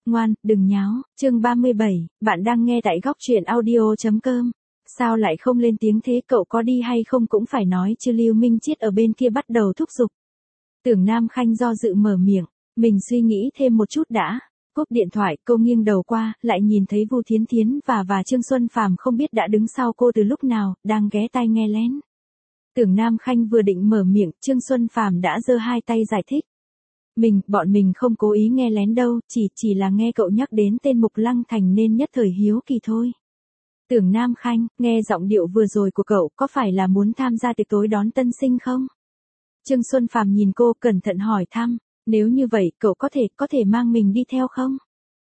ngoan, đừng nháo. Chương 37, bạn đang nghe tại góc truyện audio.com. Sao lại không lên tiếng thế, cậu có đi hay không cũng phải nói chứ. Lưu Minh Chiết ở bên kia bắt đầu thúc giục. Tưởng Nam Khanh do dự mở miệng, mình suy nghĩ thêm một chút đã. Cúp điện thoại, cô nghiêng đầu qua, lại nhìn thấy Vu Thiến Thiến và Trương Xuân Phàm không biết đã đứng sau cô từ lúc nào, đang ghé tai nghe lén. Tưởng Nam Khanh vừa định mở miệng, Trương Xuân Phàm đã giơ hai tay giải thích. Bọn mình không cố ý nghe lén đâu, chỉ là nghe cậu nhắc đến tên Mục Lăng Thành nên nhất thời hiếu kỳ thôi. Tưởng Nam Khanh, nghe giọng điệu vừa rồi của cậu, có phải là muốn tham gia tiệc tối đón tân sinh không? Trương Xuân Phàm nhìn cô cẩn thận hỏi thăm, nếu như vậy, cậu có thể mang mình đi theo không?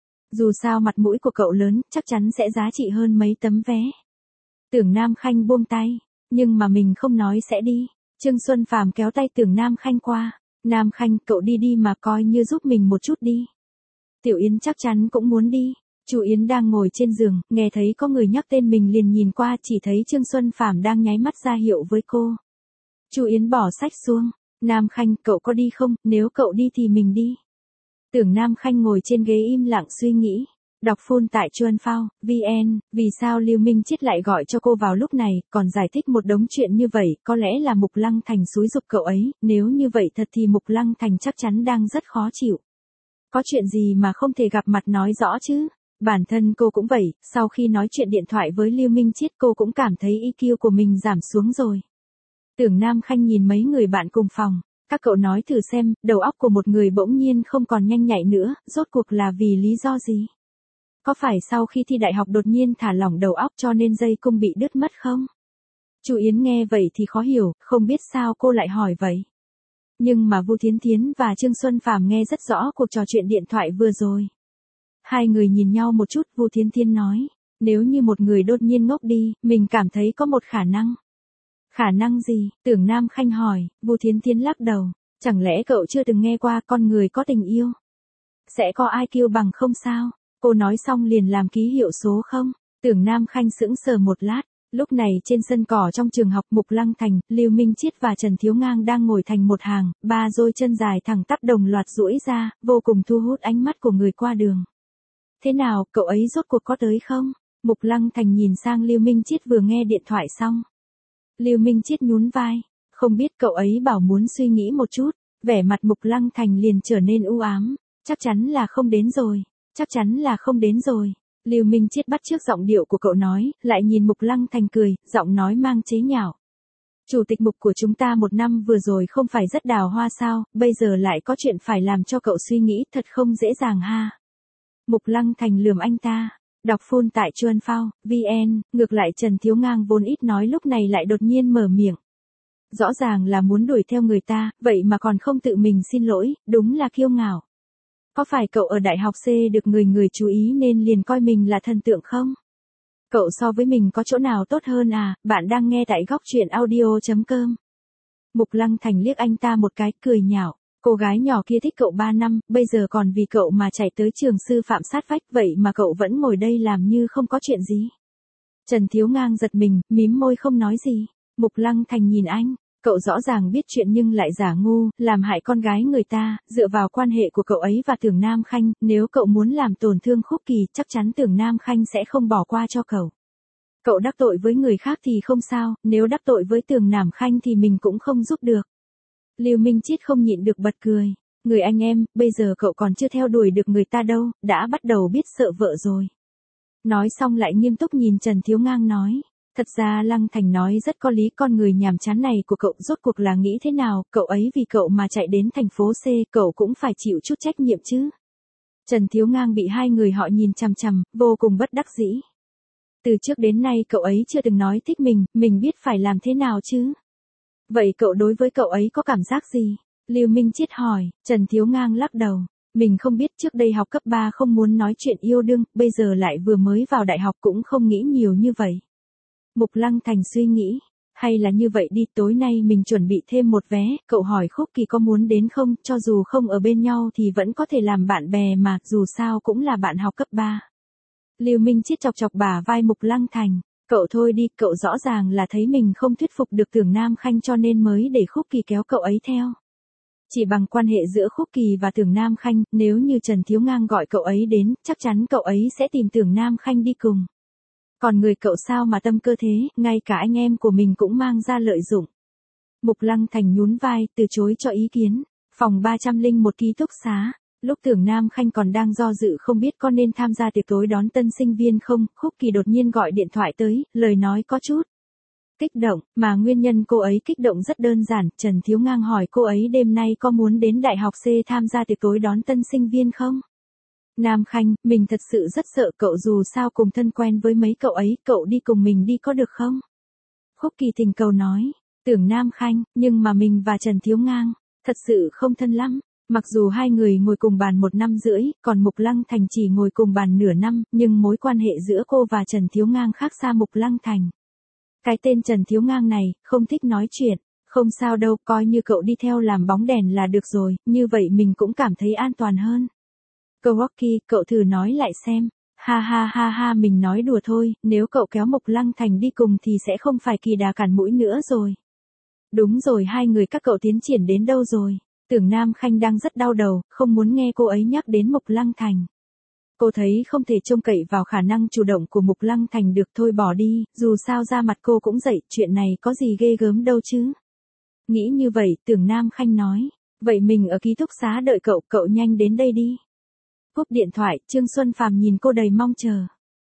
Dù sao mặt mũi của cậu lớn, chắc chắn sẽ giá trị hơn mấy tấm vé. Tưởng Nam Khanh buông tay, nhưng mà mình không nói sẽ đi. Trương Xuân Phàm kéo tay Tưởng Nam Khanh qua. Nam Khanh, cậu đi đi mà coi như giúp mình một chút đi. Tiểu Yến chắc chắn cũng muốn đi. Chu Yến đang ngồi trên giường, nghe thấy có người nhắc tên mình liền nhìn qua, chỉ thấy Trương Xuân Phàm đang nháy mắt ra hiệu với cô. Chu Yến bỏ sách xuống. Nam Khanh, cậu có đi không? Nếu cậu đi thì mình đi. Tưởng Nam Khanh ngồi trên ghế im lặng suy nghĩ. Đọc full tại chuanphao.vn, vì sao Lưu Minh Chiết lại gọi cho cô vào lúc này, còn giải thích một đống chuyện như vậy, có lẽ là Mục Lăng Thành xúi giục cậu ấy, nếu như vậy thật thì Mục Lăng Thành chắc chắn đang rất khó chịu. Có chuyện gì mà không thể gặp mặt nói rõ chứ? Bản thân cô cũng vậy, sau khi nói chuyện điện thoại với Lưu Minh Chiết cô cũng cảm thấy EQ của mình giảm xuống rồi. Tưởng Nam Khanh nhìn mấy người bạn cùng phòng, các cậu nói thử xem, đầu óc của một người bỗng nhiên không còn nhanh nhạy nữa, rốt cuộc là vì lý do gì? Có phải sau khi thi đại học đột nhiên thả lỏng đầu óc cho nên dây cung bị đứt mất không? Chu Yến nghe vậy thì khó hiểu, không biết sao cô lại hỏi vậy. Nhưng mà Vu Thiến Thiến và Trương Xuân Phàm nghe rất rõ cuộc trò chuyện điện thoại vừa rồi. Hai người nhìn nhau một chút, Vu Thiến Thiến nói, nếu như một người đột nhiên ngốc đi, mình cảm thấy có một khả năng. Khả năng gì? Tưởng Nam Khanh hỏi. Vu Thiến Thiến lắc đầu, chẳng lẽ cậu chưa từng nghe qua con người có tình yêu sẽ có ai kêu bằng không sao? Cô nói xong liền làm ký hiệu số không. Tưởng Nam Khanh sững sờ một lát. Lúc này trên sân cỏ trong trường học Mục Lăng Thành, Lưu Minh Chiết và Trần Thiếu Ngang đang ngồi thành một hàng, ba đôi chân dài thẳng tắp đồng loạt duỗi ra, vô cùng thu hút ánh mắt của người qua đường. Thế nào, cậu ấy rốt cuộc có tới không? Mục Lăng Thành nhìn sang Lưu Minh Chiết vừa nghe điện thoại xong. Lưu Minh Chiết nhún vai, không biết, cậu ấy bảo muốn suy nghĩ một chút. Vẻ mặt Mục Lăng Thành liền trở nên u ám. Chắc chắn là không đến rồi. Chắc chắn là không đến rồi. Lưu Minh Chiết bắt chước giọng điệu của cậu nói, lại nhìn Mục Lăng Thành cười, giọng nói mang chế nhạo. Chủ tịch Mục của chúng ta một năm vừa rồi không phải rất đào hoa sao, bây giờ lại có chuyện phải làm cho cậu suy nghĩ, thật không dễ dàng ha. Mục Lăng Thành lườm anh ta. Đọc full tại chuanphao.vn, ngược lại Trần Thiếu Ngang vốn ít nói lúc này lại đột nhiên mở miệng. Rõ ràng là muốn đuổi theo người ta, vậy mà còn không tự mình xin lỗi, đúng là kiêu ngạo. Có phải cậu ở đại học C được người chú ý nên liền coi mình là thần tượng không? Cậu so với mình có chỗ nào tốt hơn à? Bạn đang nghe tại góc truyện audio.com. Mục Lăng Thành liếc anh ta một cái, cười nhạo. Cô gái nhỏ kia thích cậu 3 năm, bây giờ còn vì cậu mà chạy tới trường sư phạm sát vách, vậy mà cậu vẫn ngồi đây làm như không có chuyện gì. Trần Thiếu Ngang giật mình, mím môi không nói gì. Mục Lăng Thành nhìn anh, cậu rõ ràng biết chuyện nhưng lại giả ngu, làm hại con gái người ta, dựa vào quan hệ của cậu ấy và Tưởng Nam Khanh, nếu cậu muốn làm tổn thương Khúc Kỳ, chắc chắn Tưởng Nam Khanh sẽ không bỏ qua cho cậu. Cậu đắc tội với người khác thì không sao, nếu đắc tội với Tưởng Nam Khanh thì mình cũng không giúp được. Lưu Minh Chiết không nhịn được bật cười. Người anh em, bây giờ cậu còn chưa theo đuổi được người ta đâu, đã bắt đầu biết sợ vợ rồi. Nói xong lại nghiêm túc nhìn Trần Thiếu Ngang nói. Thật ra Lăng Thành nói rất có lý, con người nhàm chán này của cậu rốt cuộc là nghĩ thế nào, cậu ấy vì cậu mà chạy đến thành phố C, cậu cũng phải chịu chút trách nhiệm chứ. Trần Thiếu Ngang bị hai người họ nhìn chằm chằm, vô cùng bất đắc dĩ. Từ trước đến nay cậu ấy chưa từng nói thích mình biết phải làm thế nào chứ. Vậy cậu đối với cậu ấy có cảm giác gì? Lưu Minh Chiết hỏi. Trần Thiếu Ngang lắc đầu. Mình không biết, trước đây học cấp 3 không muốn nói chuyện yêu đương, bây giờ lại vừa mới vào đại học cũng không nghĩ nhiều như vậy. Mục Lăng Thành suy nghĩ. Hay là như vậy đi, tối nay mình chuẩn bị thêm một vé, cậu hỏi Khúc Kỳ có muốn đến không, cho dù không ở bên nhau thì vẫn có thể làm bạn bè mà, dù sao cũng là bạn học cấp 3. Lưu Minh Chiết chọc chọc bả vai Mục Lăng Thành. Cậu thôi đi, cậu rõ ràng là thấy mình không thuyết phục được Tưởng Nam Khanh cho nên mới để Khúc Kỳ kéo cậu ấy theo. Chỉ bằng quan hệ giữa Khúc Kỳ và Tưởng Nam Khanh, nếu như Trần Thiếu Ngang gọi cậu ấy đến, chắc chắn cậu ấy sẽ tìm Tưởng Nam Khanh đi cùng. Còn người cậu sao mà tâm cơ thế, ngay cả anh em của mình cũng mang ra lợi dụng. Mục Lăng Thành nhún vai, từ chối cho ý kiến. Phòng 301 ký túc xá. Lúc Tưởng Nam Khanh còn đang do dự không biết có nên tham gia tiệc tối đón tân sinh viên không, Khúc Kỳ đột nhiên gọi điện thoại tới, lời nói có chút kích động, mà nguyên nhân cô ấy kích động rất đơn giản, Trần Thiếu Ngang hỏi cô ấy đêm nay có muốn đến Đại học C tham gia tiệc tối đón tân sinh viên không? Nam Khanh, mình thật sự rất sợ cậu, dù sao cùng thân quen với mấy cậu ấy, cậu đi cùng mình đi có được không? Khúc Kỳ tình cầu nói, Tưởng Nam Khanh, nhưng mà mình và Trần Thiếu Ngang, thật sự không thân lắm. Mặc dù hai người ngồi cùng bàn 1 năm rưỡi, còn Mục Lăng Thành chỉ ngồi cùng bàn nửa năm, nhưng mối quan hệ giữa cô và Trần Thiếu Ngang khác xa Mục Lăng Thành. Cái tên Trần Thiếu Ngang này, không thích nói chuyện, không sao đâu, coi như cậu đi theo làm bóng đèn là được rồi, như vậy mình cũng cảm thấy an toàn hơn. Rocky, cậu thử nói lại xem. Ha ha ha ha, mình nói đùa thôi, nếu cậu kéo Mục Lăng Thành đi cùng thì sẽ không phải Kỳ Đà cản mũi nữa rồi. Đúng rồi, hai người các cậu tiến triển đến đâu rồi? Tưởng Nam Khanh đang rất đau đầu, không muốn nghe cô ấy nhắc đến Mục Lăng Thành. Cô thấy không thể trông cậy vào khả năng chủ động của Mục Lăng Thành được, thôi bỏ đi, dù sao da mặt cô cũng dậy, chuyện này có gì ghê gớm đâu chứ. Nghĩ như vậy, Tưởng Nam Khanh nói, vậy mình ở ký túc xá đợi cậu, cậu nhanh đến đây đi. Cúp điện thoại, Trương Xuân Phàm nhìn cô đầy mong chờ.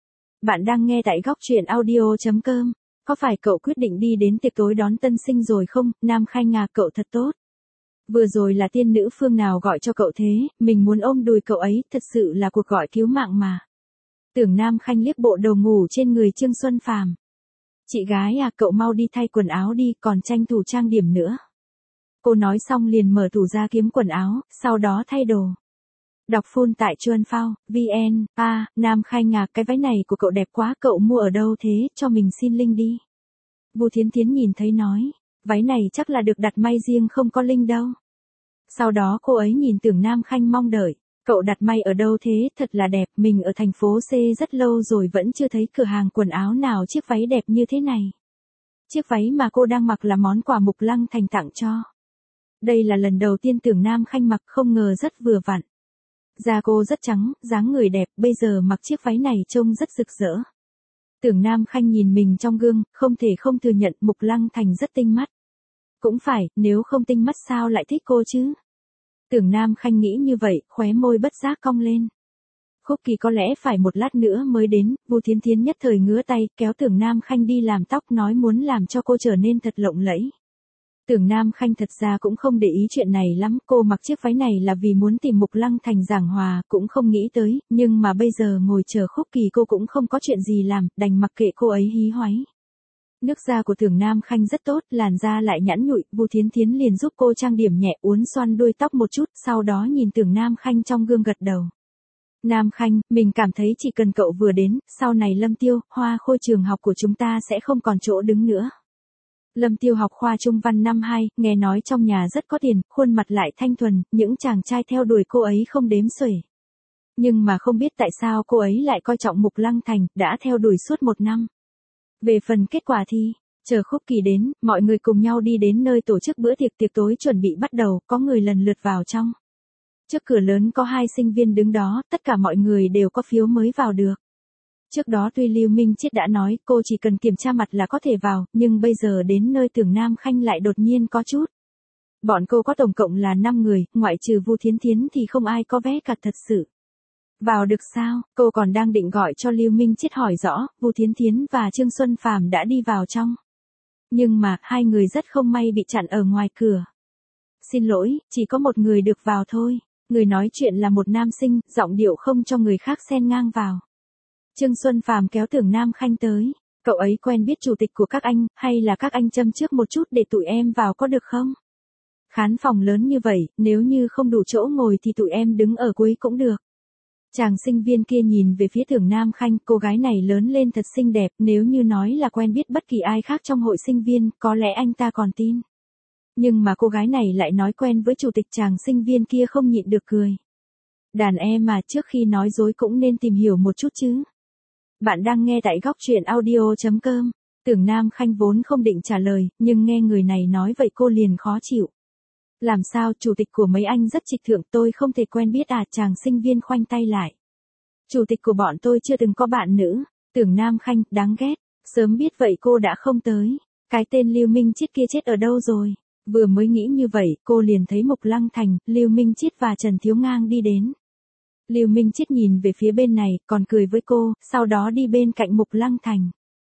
Bạn đang nghe tại góc truyện audio.com. Có phải cậu quyết định đi đến tiệc tối đón tân sinh rồi không, Nam Khanh à, cậu thật tốt. Vừa rồi là tiên nữ phương nào gọi cho cậu thế, mình muốn ôm đùi cậu ấy, thật sự là cuộc gọi cứu mạng mà. Tưởng Nam Khanh liếc bộ đồ ngủ trên người Trương Xuân Phàm. Chị gái à, cậu mau đi thay quần áo đi, còn tranh thủ trang điểm nữa. Cô nói xong liền mở tủ ra kiếm quần áo, sau đó thay đồ. Đọc full tại Chuan Phao, VN, Nam Khanh à, cái váy này của cậu đẹp quá, cậu mua ở đâu thế, cho mình xin link đi. Vu Thiến Thiến nhìn thấy nói, váy này chắc là được đặt may riêng không có link đâu. Sau đó cô ấy nhìn Tưởng Nam Khanh mong đợi, cậu đặt may ở đâu thế, thật là đẹp, mình ở thành phố C rất lâu rồi vẫn chưa thấy cửa hàng quần áo nào chiếc váy đẹp như thế này. Chiếc váy mà cô đang mặc là món quà Mục Lăng Thành tặng cho. Đây là lần đầu tiên Tưởng Nam Khanh mặc, không ngờ rất vừa vặn. Da cô rất trắng, dáng người đẹp, bây giờ mặc chiếc váy này trông rất rực rỡ. Tưởng Nam Khanh nhìn mình trong gương, không thể không thừa nhận Mục Lăng Thành rất tinh mắt. Cũng phải, nếu không tinh mắt sao lại thích cô chứ? Tưởng Nam Khanh nghĩ như vậy, khóe môi bất giác cong lên. Khúc Kỳ có lẽ phải một lát nữa mới đến, Vu Thiến Thiến nhất thời ngứa tay, kéo Tưởng Nam Khanh đi làm tóc, nói muốn làm cho cô trở nên thật lộng lẫy. Tưởng Nam Khanh thật ra cũng không để ý chuyện này lắm, cô mặc chiếc váy này là vì muốn tìm Mục Lăng Thành giảng hòa, cũng không nghĩ tới, nhưng mà bây giờ ngồi chờ Khúc Kỳ cô cũng không có chuyện gì làm, đành mặc kệ cô ấy hí hoáy. Nước da của Tưởng Nam Khanh rất tốt, làn da lại nhẵn nhụi, Vu Thiến Thiến liền giúp cô trang điểm nhẹ, uốn xoăn đuôi tóc một chút, sau đó nhìn Tưởng Nam Khanh trong gương gật đầu. Nam Khanh, mình cảm thấy chỉ cần cậu vừa đến, sau này Lâm Tiêu, Hoa Khôi trường học của chúng ta sẽ không còn chỗ đứng nữa. Lâm Tiêu học khoa trung văn năm 2, nghe nói trong nhà rất có tiền, khuôn mặt lại thanh thuần, những chàng trai theo đuổi cô ấy không đếm xuể. Nhưng mà không biết tại sao cô ấy lại coi trọng Mục Lăng Thành, đã theo đuổi suốt 1 năm. Về phần kết quả thì, chờ Khúc Kỳ đến, mọi người cùng nhau đi đến nơi tổ chức bữa tiệc, tiệc tối chuẩn bị bắt đầu, có người lần lượt vào trong. Trước cửa lớn có 2 sinh viên đứng đó, tất cả mọi người đều có phiếu mới vào được. Trước đó tuy Lưu Minh Chiết đã nói cô chỉ cần kiểm tra mặt là có thể vào, nhưng bây giờ đến nơi Tưởng Nam Khanh lại đột nhiên có chút. Bọn cô có tổng cộng là 5 người, ngoại trừ Vu Thiến Thiến thì không ai có vé cả thật sự. Vào được sao, cô còn đang định gọi cho Lưu Minh Chiết hỏi rõ, Vu Thiến Thiến và Trương Xuân Phàm đã đi vào trong. Nhưng mà, hai người rất không may bị chặn ở ngoài cửa. Xin lỗi, chỉ có một người được vào thôi. Người nói chuyện là một nam sinh, giọng điệu không cho người khác xen ngang vào. Trương Xuân Phàm kéo Tưởng Nam Khanh tới. Cậu ấy quen biết chủ tịch của các anh, hay là các anh châm trước một chút để tụi em vào có được không? Khán phòng lớn như vậy, nếu như không đủ chỗ ngồi thì tụi em đứng ở cuối cũng được. Chàng sinh viên kia nhìn về phía Tưởng Nam Khanh, cô gái này lớn lên thật xinh đẹp, nếu như nói là quen biết bất kỳ ai khác trong hội sinh viên, có lẽ anh ta còn tin. Nhưng mà cô gái này lại nói quen với chủ tịch, chàng sinh viên kia không nhịn được cười. Đàn em mà, trước khi nói dối cũng nên tìm hiểu một chút chứ. Bạn đang nghe tại góc truyện audio.com. Tưởng Nam Khanh vốn không định trả lời, nhưng nghe người này nói vậy cô liền khó chịu. Làm sao, chủ tịch của mấy anh rất trịch thượng, tôi không thể quen biết à? Chàng sinh viên khoanh tay lại. Chủ tịch của bọn tôi chưa từng có bạn nữ. Tưởng Nam Khanh, đáng ghét. Sớm biết vậy cô đã không tới. Cái tên Lưu Minh Chiết kia chết ở đâu rồi? Vừa mới nghĩ như vậy, cô liền thấy Mục Lăng Thành, Lưu Minh Chiết và Trần Thiếu Ngang đi đến. Lưu Minh Chiết nhìn về phía bên này, còn cười với cô, sau đó đi bên cạnh Mục Lăng Thành.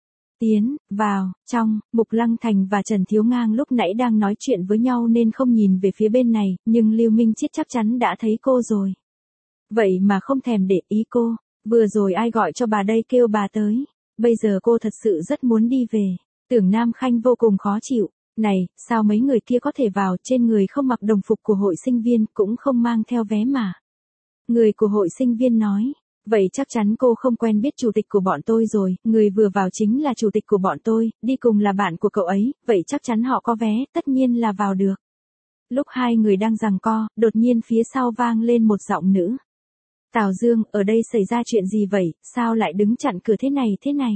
Tiến vào trong. Mục Lăng Thành và Trần Thiếu Ngang lúc nãy đang nói chuyện với nhau nên không nhìn về phía bên này, nhưng Lưu Minh Chiết chắc chắn đã thấy cô rồi. Vậy mà không thèm để ý cô. Vừa rồi ai gọi cho bà đây, kêu bà tới. Bây giờ cô thật sự rất muốn đi về. Tưởng Nam Khanh vô cùng khó chịu. Này, sao mấy người kia có thể vào, trên người không mặc đồng phục của hội sinh viên, cũng không mang theo vé mà. Người của hội sinh viên nói. Vậy chắc chắn cô không quen biết chủ tịch của bọn tôi rồi, người vừa vào chính là chủ tịch của bọn tôi, đi cùng là bạn của cậu ấy, vậy chắc chắn họ có vé, tất nhiên là vào được. Lúc hai người đang giằng co, đột nhiên phía sau vang lên một giọng nữ. Tào Dương, ở đây xảy ra chuyện gì vậy, sao lại đứng chặn cửa thế này?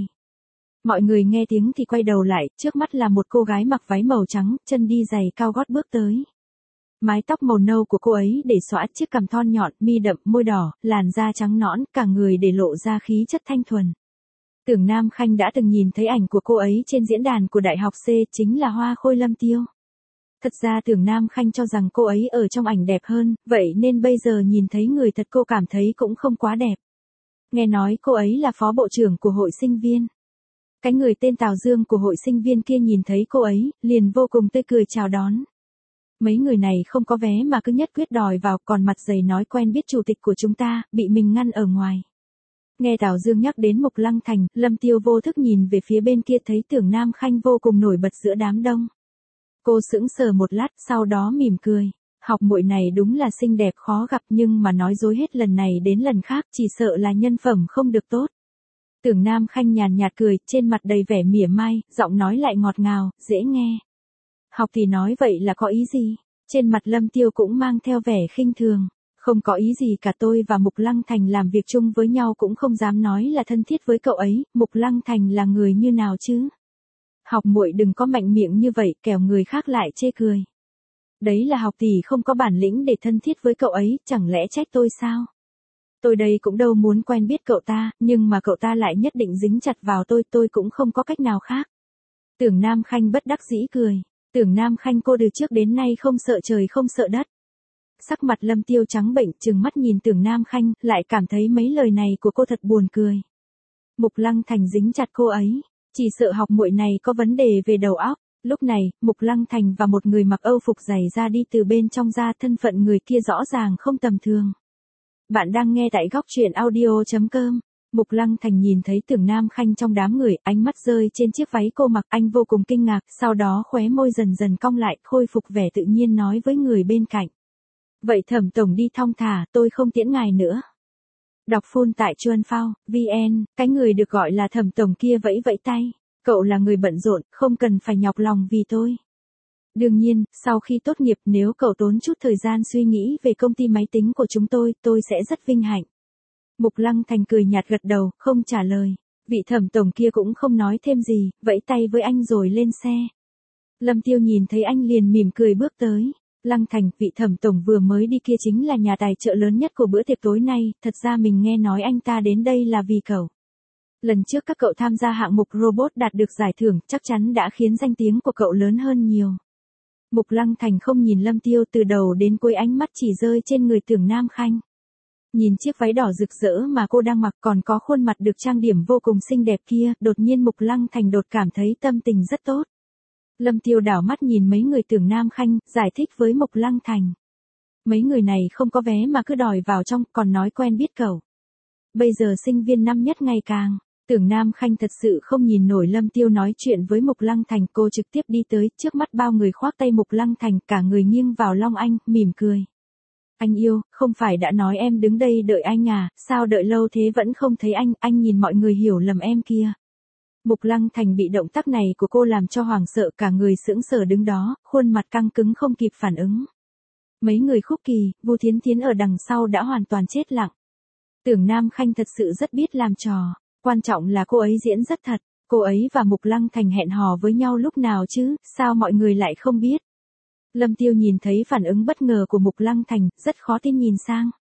Mọi người nghe tiếng thì quay đầu lại, trước mắt là một cô gái mặc váy màu trắng, chân đi giày cao gót bước tới. Mái tóc màu nâu của cô ấy để xõa, chiếc cằm thon nhọn, mi đậm, môi đỏ, làn da trắng nõn, cả người để lộ ra khí chất thanh thuần. Tưởng Nam Khanh đã từng nhìn thấy ảnh của cô ấy trên diễn đàn của Đại học C, chính là Hoa Khôi Lâm Tiêu. Thật ra Tưởng Nam Khanh cho rằng cô ấy ở trong ảnh đẹp hơn, vậy nên bây giờ nhìn thấy người thật cô cảm thấy cũng không quá đẹp. Nghe nói cô ấy là phó bộ trưởng của hội sinh viên. Cái người tên Tào Dương của hội sinh viên kia nhìn thấy cô ấy, liền vô cùng tươi cười chào đón. Mấy người này không có vé mà cứ nhất quyết đòi vào, còn mặt dày nói quen biết chủ tịch của chúng ta, bị mình ngăn ở ngoài. Nghe Tào Dương nhắc đến Mục Lăng Thành, Lâm Tiêu vô thức nhìn về phía bên kia thấy Tưởng Nam Khanh vô cùng nổi bật giữa đám đông. Cô sững sờ một lát, sau đó mỉm cười. Học muội này đúng là xinh đẹp khó gặp, nhưng mà nói dối hết lần này đến lần khác, chỉ sợ là nhân phẩm không được tốt. Tưởng Nam Khanh nhàn nhạt cười, trên mặt đầy vẻ mỉa mai, giọng nói lại ngọt ngào, dễ nghe. Học thì nói vậy là có ý gì? Trên mặt Lâm Tiêu cũng mang theo vẻ khinh thường. Không có ý gì cả, tôi và Mục Lăng Thành làm việc chung với nhau cũng không dám nói là thân thiết với cậu ấy, Mục Lăng Thành là người như nào chứ? Học muội đừng có mạnh miệng như vậy, kẻo người khác lại chê cười. Đấy là học tỷ không có bản lĩnh để thân thiết với cậu ấy, chẳng lẽ trách tôi sao? Tôi đây cũng đâu muốn quen biết cậu ta, nhưng mà cậu ta lại nhất định dính chặt vào tôi cũng không có cách nào khác. Tưởng Nam Khanh bất đắc dĩ cười. Tưởng Nam Khanh, cô từ trước đến nay không sợ trời không sợ đất. Sắc mặt Lâm Tiêu trắng bệnh, trừng mắt nhìn Tưởng Nam Khanh, lại cảm thấy mấy lời này của cô thật buồn cười. Mục Lăng Thành dính chặt cô ấy, chỉ sợ học muội này có vấn đề về đầu óc. Lúc này, Mục Lăng Thành và một người mặc Âu phục giày ra đi từ bên trong ra, thân phận người kia rõ ràng không tầm thường. Bạn đang nghe tại góc truyện audio.com. Mục Lăng Thành nhìn thấy Tưởng Nam Khanh trong đám người, ánh mắt rơi trên chiếc váy cô mặc, anh vô cùng kinh ngạc, sau đó khóe môi dần dần cong lại, khôi phục vẻ tự nhiên nói với người bên cạnh. Vậy Thẩm tổng đi thong thả, tôi không tiễn ngài nữa. Đọc full tại Chuan Phao, VN, cái người được gọi là Thẩm tổng kia vẫy vẫy tay. Cậu là người bận rộn, không cần phải nhọc lòng vì tôi. Đương nhiên, sau khi tốt nghiệp nếu cậu tốn chút thời gian suy nghĩ về công ty máy tính của chúng tôi sẽ rất vinh hạnh. Mục Lăng Thành cười nhạt gật đầu, không trả lời. Vị Thẩm tổng kia cũng không nói thêm gì, vẫy tay với anh rồi lên xe. Lâm Tiêu nhìn thấy anh liền mỉm cười bước tới. Lăng Thành, vị Thẩm tổng vừa mới đi kia chính là nhà tài trợ lớn nhất của bữa tiệc tối nay, thật ra mình nghe nói anh ta đến đây là vì cậu. Lần trước các cậu tham gia hạng mục robot đạt được giải thưởng, chắc chắn đã khiến danh tiếng của cậu lớn hơn nhiều. Mục Lăng Thành không nhìn Lâm Tiêu, từ đầu đến cuối ánh mắt chỉ rơi trên người Tưởng Nam Khanh. Nhìn chiếc váy đỏ rực rỡ mà cô đang mặc, còn có khuôn mặt được trang điểm vô cùng xinh đẹp kia, đột nhiên Mục Lăng Thành cảm thấy tâm tình rất tốt. Lâm Tiêu đảo mắt nhìn mấy người Tưởng Nam Khanh, giải thích với Mục Lăng Thành. Mấy người này không có vé mà cứ đòi vào trong, còn nói quen biết cậu. Bây giờ sinh viên năm nhất ngày càng. Tưởng Nam Khanh thật sự không nhìn nổi Lâm Tiêu nói chuyện với Mục Lăng Thành, cô trực tiếp đi tới, trước mắt bao người khoác tay Mục Lăng Thành, cả người nghiêng vào long anh, mỉm cười. Anh yêu, không phải đã nói em đứng đây đợi anh à, sao đợi lâu thế vẫn không thấy anh nhìn mọi người hiểu lầm em kia. Mục Lăng Thành bị động tác này của cô làm cho hoảng sợ, cả người sững sờ đứng đó, khuôn mặt căng cứng không kịp phản ứng. Mấy người Khúc Kỳ, Vu Thiến Thiến ở đằng sau đã hoàn toàn chết lặng. Tưởng Nam Khanh thật sự rất biết làm trò. Quan trọng là cô ấy diễn rất thật, cô ấy và Mục Lăng Thành hẹn hò với nhau lúc nào chứ, sao mọi người lại không biết? Lâm Tiêu nhìn thấy phản ứng bất ngờ của Mục Lăng Thành, rất khó tin nhìn sang.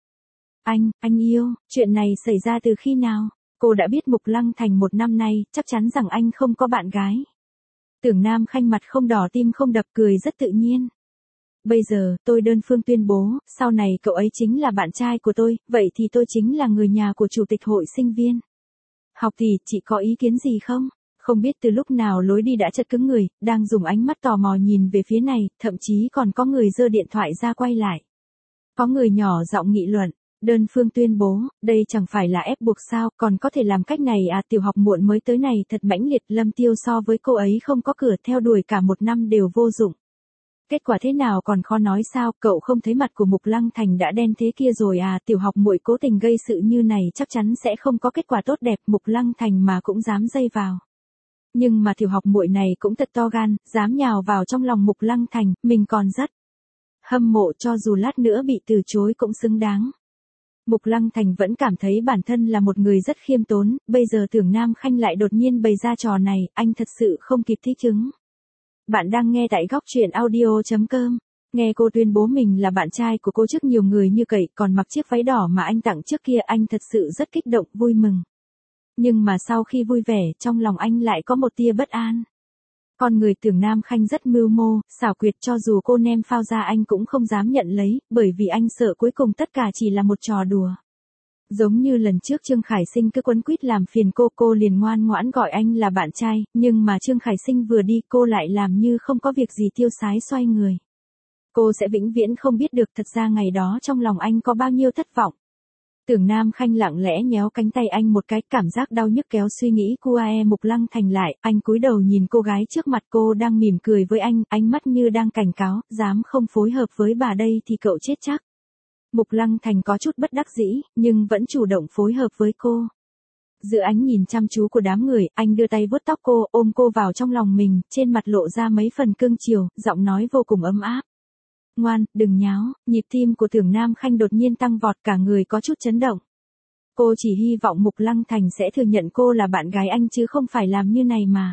Anh yêu, chuyện này xảy ra từ khi nào? Cô đã biết Mục Lăng Thành 1 năm nay, chắc chắn rằng anh không có bạn gái. Tưởng Nam Khanh mặt không đỏ tim không đập cười rất tự nhiên. Bây giờ, tôi đơn phương tuyên bố, sau này cậu ấy chính là bạn trai của tôi, vậy thì tôi chính là người nhà của chủ tịch hội sinh viên. Học tỷ, chị có ý kiến gì không? Không biết từ lúc nào lối đi đã chật cứng người, đang dùng ánh mắt tò mò nhìn về phía này, thậm chí còn có người giơ điện thoại ra quay lại. Có người nhỏ giọng nghị luận, đơn phương tuyên bố, đây chẳng phải là ép buộc sao, còn có thể làm cách này à, tiểu học muộn mới tới này thật mãnh liệt. Lâm Tiêu so với cô ấy không có cửa, theo đuổi cả 1 năm đều vô dụng. Kết quả thế nào còn khó nói sao, cậu không thấy mặt của Mục Lăng Thành đã đen thế kia rồi à, tiểu học muội cố tình gây sự như này chắc chắn sẽ không có kết quả tốt đẹp, Mục Lăng Thành mà cũng dám dây vào. Nhưng mà tiểu học muội này cũng thật to gan, dám nhào vào trong lòng Mục Lăng Thành, mình còn rất hâm mộ, cho dù lát nữa bị từ chối cũng xứng đáng. Mục Lăng Thành vẫn cảm thấy bản thân là một người rất khiêm tốn, bây giờ Tưởng Nam Khanh lại đột nhiên bày ra trò này, anh thật sự không kịp thích ứng. Bạn đang nghe tại góc truyện audio.com. Nghe cô tuyên bố mình là bạn trai của cô trước nhiều người như cậy, còn mặc chiếc váy đỏ mà anh tặng trước kia, anh thật sự rất kích động, vui mừng. Nhưng mà sau khi vui vẻ, trong lòng anh lại có một tia bất an. Con người Tưởng Nam Khanh rất mưu mô, xảo quyệt, cho dù cô ném phao ra anh cũng không dám nhận lấy, bởi vì anh sợ cuối cùng tất cả chỉ là một trò đùa. Giống như lần trước Trương Khải Sinh cứ quấn quýt làm phiền cô liền ngoan ngoãn gọi anh là bạn trai, nhưng mà Trương Khải Sinh vừa đi cô lại làm như không có việc gì tiêu sái xoay người. Cô sẽ vĩnh viễn không biết được thật ra ngày đó trong lòng anh có bao nhiêu thất vọng. Tưởng Nam Khanh lặng lẽ nhéo cánh tay anh một cái, cảm giác đau nhức kéo suy nghĩ của Mục Lăng Thành lại, anh cúi đầu nhìn cô gái trước mặt, cô đang mỉm cười với anh, ánh mắt như đang cảnh cáo, dám không phối hợp với bà đây thì cậu chết chắc. Mục Lăng Thành có chút bất đắc dĩ, nhưng vẫn chủ động phối hợp với cô. Giữa ánh nhìn chăm chú của đám người, anh đưa tay vuốt tóc cô, ôm cô vào trong lòng mình, trên mặt lộ ra mấy phần cương chiều, giọng nói vô cùng ấm áp. Ngoan, đừng nháo, nhịp tim của Tưởng Nam Khanh đột nhiên tăng vọt, cả người có chút chấn động. Cô chỉ hy vọng Mục Lăng Thành sẽ thừa nhận cô là bạn gái anh chứ không phải làm như này mà.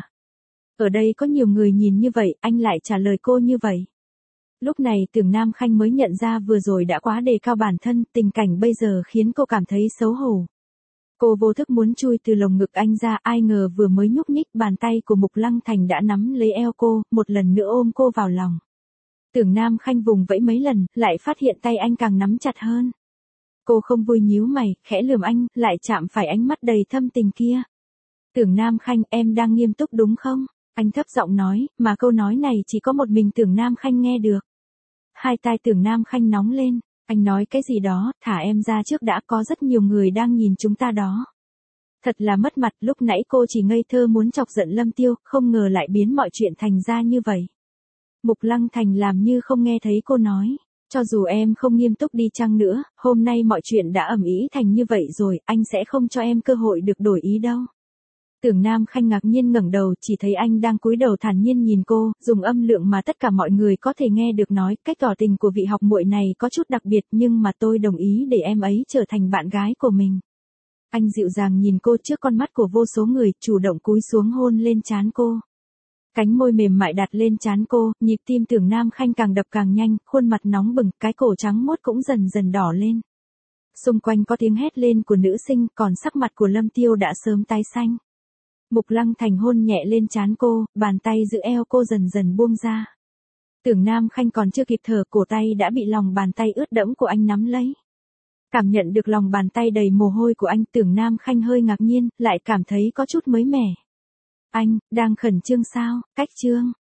Ở đây có nhiều người nhìn như vậy, anh lại trả lời cô như vậy. Lúc này Tưởng Nam Khanh mới nhận ra vừa rồi đã quá đề cao bản thân, tình cảnh bây giờ khiến cô cảm thấy xấu hổ. Cô vô thức muốn chui từ lồng ngực anh ra, ai ngờ vừa mới nhúc nhích bàn tay của Mục Lăng Thành đã nắm lấy eo cô, một lần nữa ôm cô vào lòng. Tưởng Nam Khanh vùng vẫy mấy lần, lại phát hiện tay anh càng nắm chặt hơn. Cô không vui nhíu mày, khẽ lườm anh, lại chạm phải ánh mắt đầy thâm tình kia. Tưởng Nam Khanh, em đang nghiêm túc đúng không? Anh thấp giọng nói, mà câu nói này chỉ có một mình Tưởng Nam Khanh nghe được. Hai tai Tưởng Nam Khanh nóng lên, anh nói cái gì đó, thả em ra trước đã, có rất nhiều người đang nhìn chúng ta đó. Thật là mất mặt, lúc nãy cô chỉ ngây thơ muốn chọc giận Lâm Tiêu, không ngờ lại biến mọi chuyện thành ra như vậy. Mục Lăng Thành làm như không nghe thấy cô nói, cho dù em không nghiêm túc đi chăng nữa, hôm nay mọi chuyện đã ầm ĩ thành như vậy rồi, anh sẽ không cho em cơ hội được đổi ý đâu. Tưởng Nam Khanh ngạc nhiên ngẩng đầu, chỉ thấy anh đang cúi đầu thản nhiên nhìn cô, dùng âm lượng mà tất cả mọi người có thể nghe được nói, cách tỏ tình của vị học muội này có chút đặc biệt, nhưng mà tôi đồng ý để em ấy trở thành bạn gái của mình. Anh dịu dàng nhìn cô trước con mắt của vô số người, chủ động cúi xuống hôn lên trán cô. Cánh môi mềm mại đặt lên trán cô, nhịp tim Tưởng Nam Khanh càng đập càng nhanh, khuôn mặt nóng bừng, cái cổ trắng muốt cũng dần dần đỏ lên. Xung quanh có tiếng hét lên của nữ sinh, còn sắc mặt của Lâm Tiêu đã sớm tái xanh. Mục Lăng Thành hôn nhẹ lên trán cô, bàn tay giữ eo cô dần dần buông ra. Tưởng Nam Khanh còn chưa kịp thở, cổ tay đã bị lòng bàn tay ướt đẫm của anh nắm lấy. Cảm nhận được lòng bàn tay đầy mồ hôi của anh, Tưởng Nam Khanh hơi ngạc nhiên, lại cảm thấy có chút mới mẻ. Anh, đang khẩn trương sao? Cách trương.